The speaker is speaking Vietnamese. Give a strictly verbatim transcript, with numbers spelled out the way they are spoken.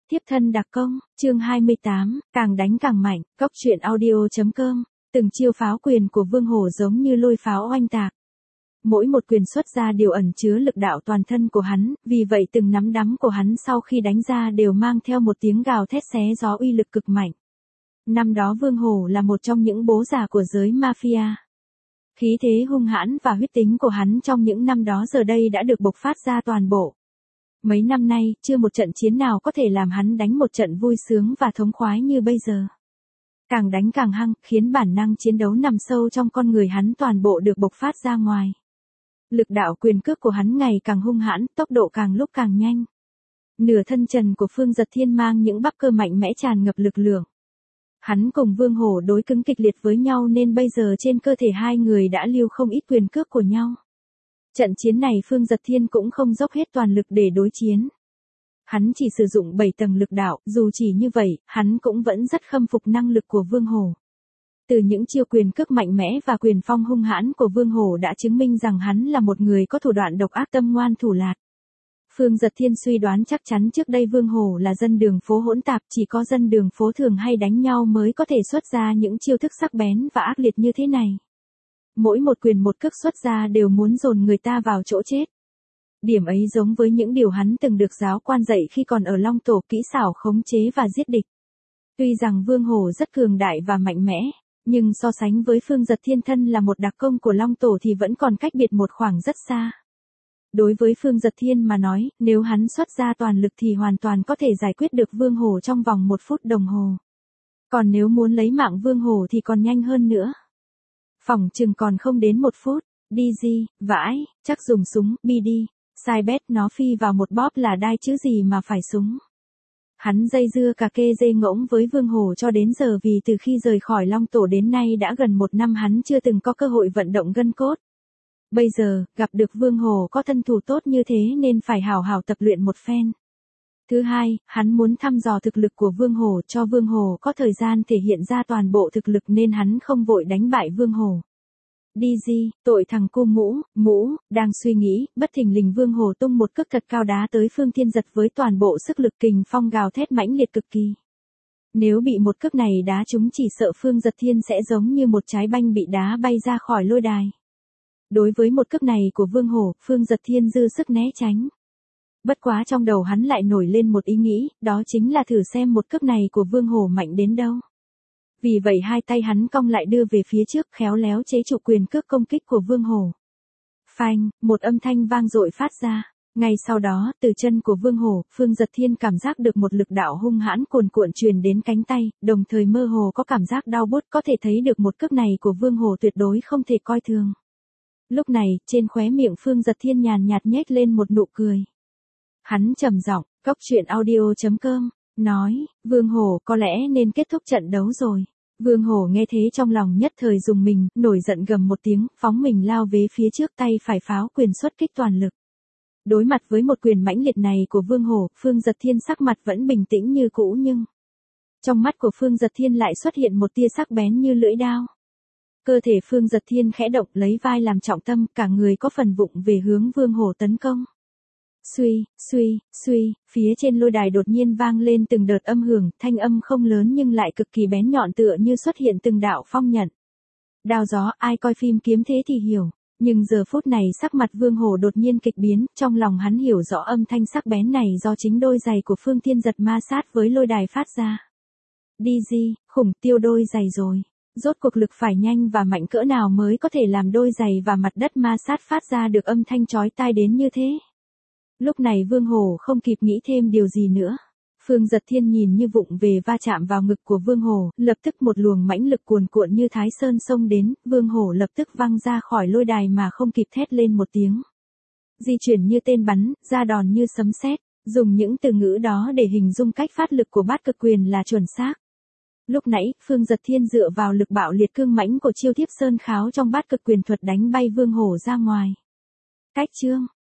Tiếp thân đặc công, chương hai mươi tám, càng đánh càng mạnh, cóc truyện audio.com, từng chiêu pháo quyền của Vương Hổ giống như lôi pháo oanh tạc. Mỗi một quyền xuất ra đều ẩn chứa lực đạo toàn thân của hắn, vì vậy từng nắm đấm của hắn sau khi đánh ra đều mang theo một tiếng gào thét xé gió uy lực cực mạnh. Năm đó Vương Hổ là một trong những bố già của giới mafia. Khí thế hung hãn và huyết tính của hắn trong những năm đó giờ đây đã được bộc phát ra toàn bộ. Mấy năm nay, chưa một trận chiến nào có thể làm hắn đánh một trận vui sướng và thống khoái như bây giờ. Càng đánh càng hăng, khiến bản năng chiến đấu nằm sâu trong con người hắn toàn bộ được bộc phát ra ngoài. Lực đạo quyền cước của hắn ngày càng hung hãn, tốc độ càng lúc càng nhanh. Nửa thân trần của Phương Dật Thiên mang những bắp cơ mạnh mẽ tràn ngập lực lượng. Hắn cùng Vương Hổ đối cứng kịch liệt với nhau nên bây giờ trên cơ thể hai người đã lưu không ít quyền cước của nhau. Trận chiến này Phương Dật Thiên cũng không dốc hết toàn lực để đối chiến. Hắn chỉ sử dụng bảy tầng lực đạo, dù chỉ như vậy, hắn cũng vẫn rất khâm phục năng lực của Vương Hổ. Từ những chiêu quyền cước mạnh mẽ và quyền phong hung hãn của Vương Hổ đã chứng minh rằng hắn là một người có thủ đoạn độc ác tâm ngoan thủ lạt. Phương Dật Thiên suy đoán chắc chắn trước đây Vương Hổ là dân đường phố hỗn tạp, chỉ có dân đường phố thường hay đánh nhau mới có thể xuất ra những chiêu thức sắc bén và ác liệt như thế này. Mỗi một quyền một cước xuất ra đều muốn dồn người ta vào chỗ chết. Điểm ấy giống với những điều hắn từng được giáo quan dạy khi còn ở Long Tổ, kỹ xảo khống chế và giết địch. Tuy rằng Vương Hổ rất cường đại và mạnh mẽ, nhưng so sánh với Phương Dật Thiên thân là một đặc công của Long Tổ thì vẫn còn cách biệt một khoảng rất xa. Đối với Phương Dật Thiên mà nói, nếu hắn xuất ra toàn lực thì hoàn toàn có thể giải quyết được Vương Hổ trong vòng một phút đồng hồ. Còn nếu muốn lấy mạng Vương Hổ thì còn nhanh hơn nữa. Phỏng chừng còn không đến một phút, đi gì, vãi, chắc dùng súng, bi đi, sai bét nó phi vào một bóp là đai chứ gì mà phải súng. Hắn dây dưa cà kê dê ngỗng với Vương Hổ cho đến giờ vì từ khi rời khỏi Long Tổ đến nay đã gần một năm hắn chưa từng có cơ hội vận động gân cốt. Bây giờ, gặp được Vương Hổ có thân thủ tốt như thế nên phải hào hào tập luyện một phen. Thứ hai, hắn muốn thăm dò thực lực của Vương Hổ cho Vương Hổ có thời gian thể hiện ra toàn bộ thực lực nên hắn không vội đánh bại Vương Hổ. Đi gì, tội thằng cu mũ, mũ, đang suy nghĩ, bất thình lình Vương Hổ tung một cước thật cao đá tới Phương Thiên Giật với toàn bộ sức lực kình phong gào thét mãnh liệt cực kỳ. Nếu bị một cước này đá trúng chỉ sợ Phương Dật Thiên sẽ giống như một trái banh bị đá bay ra khỏi lôi đài. Đối với một cước này của Vương Hổ, Phương Dật Thiên dư sức né tránh. Bất quá trong đầu hắn lại nổi lên một ý nghĩ, đó chính là thử xem một cước này của Vương Hổ mạnh đến đâu. Vì vậy hai tay hắn cong lại đưa về phía trước khéo léo chế trụ quyền cước công kích của Vương Hổ. Phanh, một âm thanh vang dội phát ra. Ngay sau đó, từ chân của Vương Hổ, Phương Dật Thiên cảm giác được một lực đạo hung hãn cuồn cuộn truyền đến cánh tay, đồng thời mơ hồ có cảm giác đau buốt, có thể thấy được một cước này của Vương Hổ tuyệt đối không thể coi thường. Lúc này, trên khóe miệng Phương Dật Thiên nhàn nhạt nhếch lên một nụ cười. Hắn trầm giọng, cóc truyện audio.com, nói, Vương Hổ có lẽ nên kết thúc trận đấu rồi. Vương Hổ nghe thế trong lòng nhất thời dùng mình, nổi giận gầm một tiếng, phóng mình lao về phía trước tay phải pháo quyền xuất kích toàn lực. Đối mặt với một quyền mãnh liệt này của Vương Hổ, Phương Dật Thiên sắc mặt vẫn bình tĩnh như cũ nhưng trong mắt của Phương Dật Thiên lại xuất hiện một tia sắc bén như lưỡi đao. Cơ thể Phương Dật Thiên khẽ động lấy vai làm trọng tâm, cả người có phần vụng về hướng Vương Hổ tấn công. Suy, suy, suy, phía trên lôi đài đột nhiên vang lên từng đợt âm hưởng, thanh âm không lớn nhưng lại cực kỳ bén nhọn tựa như xuất hiện từng đạo phong nhận. Đao gió, ai coi phim kiếm thế thì hiểu. Nhưng giờ phút này sắc mặt Vương Hổ đột nhiên kịch biến, trong lòng hắn hiểu rõ âm thanh sắc bén này do chính đôi giày của Phương Thiên Giật ma sát với lôi đài phát ra. Đi gì, khủng tiêu đôi giày rồi. Rốt cuộc lực phải nhanh và mạnh cỡ nào mới có thể làm đôi giày và mặt đất ma sát phát ra được âm thanh chói tai đến như thế. Lúc này Vương Hổ không kịp nghĩ thêm điều gì nữa. Phương Dật Thiên nhìn như vụng về va chạm vào ngực của Vương Hổ, lập tức một luồng mãnh lực cuồn cuộn như Thái Sơn xông đến, Vương Hổ lập tức văng ra khỏi lôi đài mà không kịp thét lên một tiếng. Di chuyển như tên bắn, ra đòn như sấm sét, dùng những từ ngữ đó để hình dung cách phát lực của bát cực quyền là chuẩn xác. Lúc nãy, Phương Dật Thiên dựa vào lực bạo liệt cương mãnh của chiêu Thiếp Sơn Kháo trong bát cực quyền thuật đánh bay Vương Hổ ra ngoài. Cách chương,